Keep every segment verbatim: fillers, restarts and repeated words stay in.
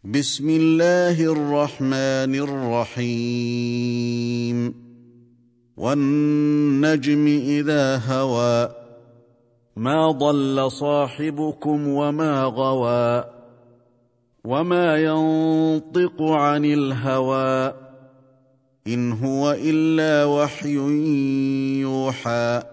بسم الله الرحمن الرحيم والنجم إذا هوى ما ضل صاحبكم وما غوى وما ينطق عن الهوى إن هو إلا وحي يوحى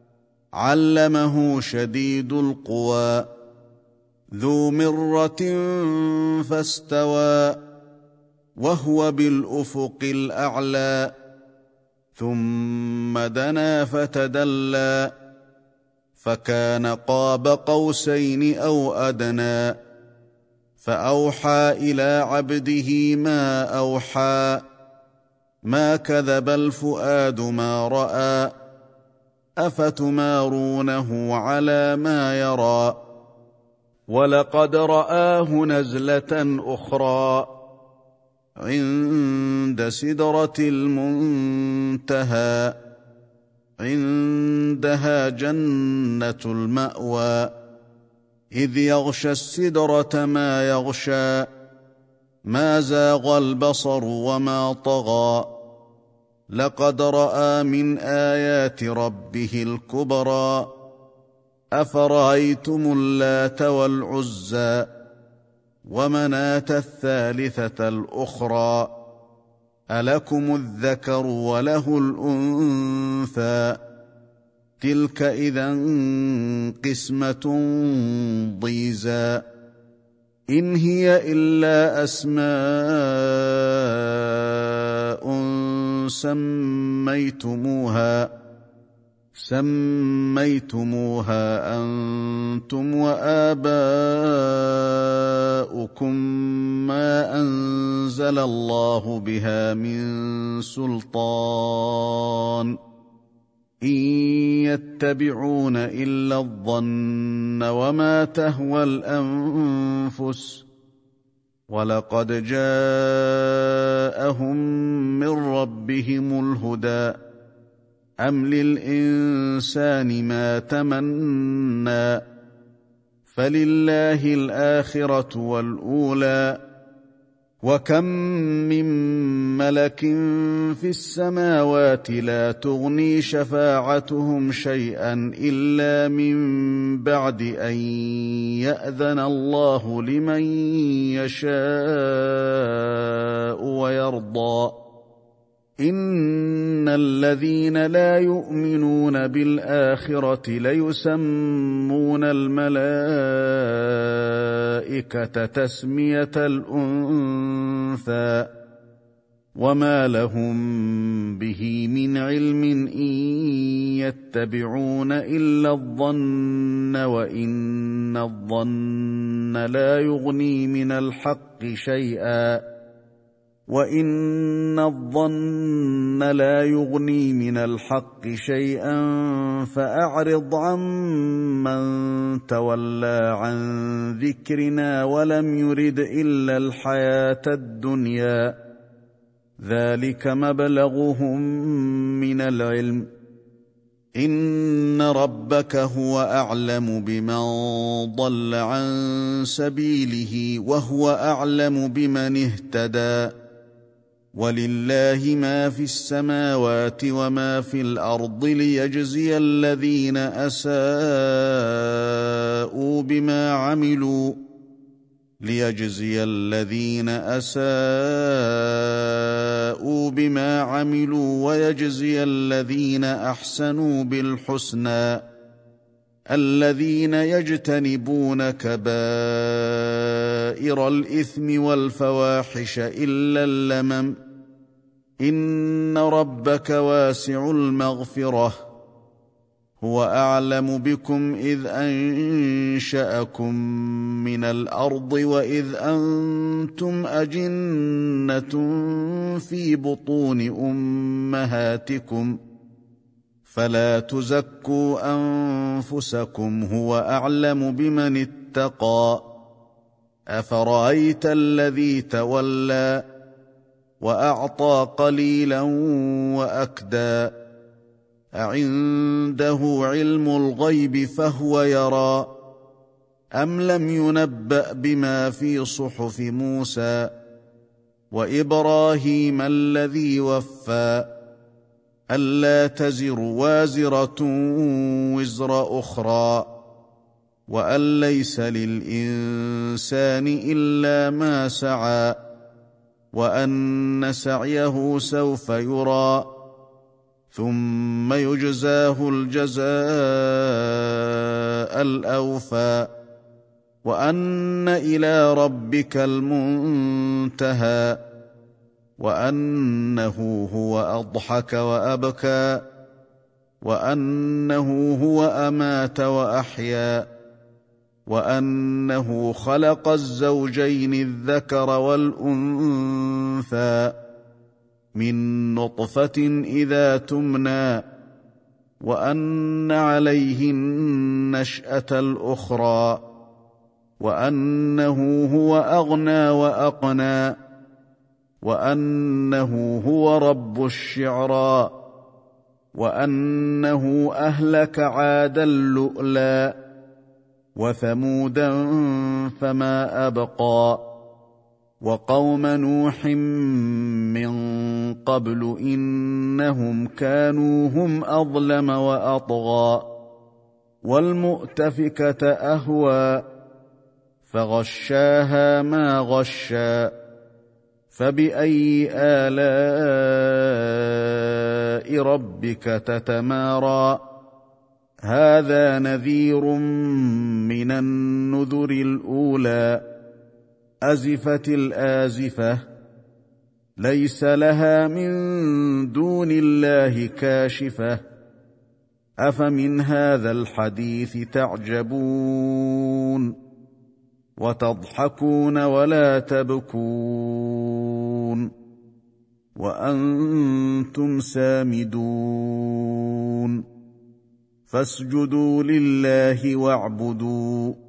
علمه شديد القوى ذو مرة فاستوى وهو بالأفق الأعلى ثم دنا فتدلى فكان قاب قوسين أو أدنى فأوحى إلى عبده ما أوحى ما كذب الفؤاد ما رأى أفتمارونه على ما يرى ولقد رآه نزلة أخرى عند سدرة المنتهى عندها جنة المأوى إذ يغشى السدرة ما يغشى ما زاغ البصر وما طغى لقد رأى من آيات ربه الكبرى أفرأيتم اللات والعزى ومناة الثالثة الأخرى ألكم الذكر وله الأنثى تلك إذا قسمة ضيزى إن هي إلا أسماء سميتموها سميتموها أنتم وآباؤكم ما أنزل الله بها من سلطان إن يتبعون إلا الظن وما تهوى الأنفس ولقد جاءهم من ربهم الهدى أم للإنسان ما تمنى فلله الآخرة والأولى وكم من ملك في السماوات لا تغني شفاعتهم شيئا إلا من بعد أن يأذن الله لمن يشاء ويرضى إن الذين لا يؤمنون بالآخرة ليسمون الملائكة تسمية الأنثى وما لهم به من علم إن يتبعون إلا الظن وإن الظن لا يغني من الحق شيئا وإن الظن لا يغني من الحق شيئا فأعرض عمن تولى عن ذكرنا ولم يرد إلا الحياة الدنيا ذلك مبلغهم من العلم إن ربك هو أعلم بمن ضل عن سبيله وهو أعلم بمن اهتدى ولله ما في السماوات وما في الأرض ليجزي الذين أساءوا بما عملوا ليجزي الذين أساءوا بما عملوا ويجزي الذين أحسنوا بالحسنى الذين يجتنبون كبائر الإثم والفواحش إلا اللمم إن ربك واسع المغفرة هو أعلم بكم إذ أنشأكم من الأرض وإذ أنتم أجنة في بطون أمهاتكم فلا تزكوا أنفسكم هو أعلم بمن اتقى أفرأيت الذي تولى وأعطى قليلا وأكدى أعنده علم الغيب فهو يرى أم لم ينبأ بما في صحف موسى وإبراهيم الذي وفى ألا تزر وازرة وزر أخرى وأن ليس للإنسان إلا ما سعى وأن سعيه سوف يرى ثم يجزاه الجزاء الأوفى وأن إلى ربك المنتهى وأنه هو أضحك وأبكى وأنه هو أمات وأحيا وأنه خلق الزوجين الذكر والأنثى من نطفة إذا تمنى وأن عليه النشأة الأخرى وأنه هو أغنى وأقنى وأنه هو رب الشعرى وأنه أهلك عادا اللؤلؤ وثمودا فما أبقى وقوم نوح من قبل إنهم كانوا هم أظلم وأطغى والمؤتفكة أهوى فغشاها ما غشى فبأي آلاء ربك تتمارى هذا نذير من النذر الأولى أزفت الآزفة ليس لها من دون الله كاشفة أفمن هذا الحديث تعجبون وتضحكون ولا تبكون وأنتم سامدون فاسجدوا لله واعبدوا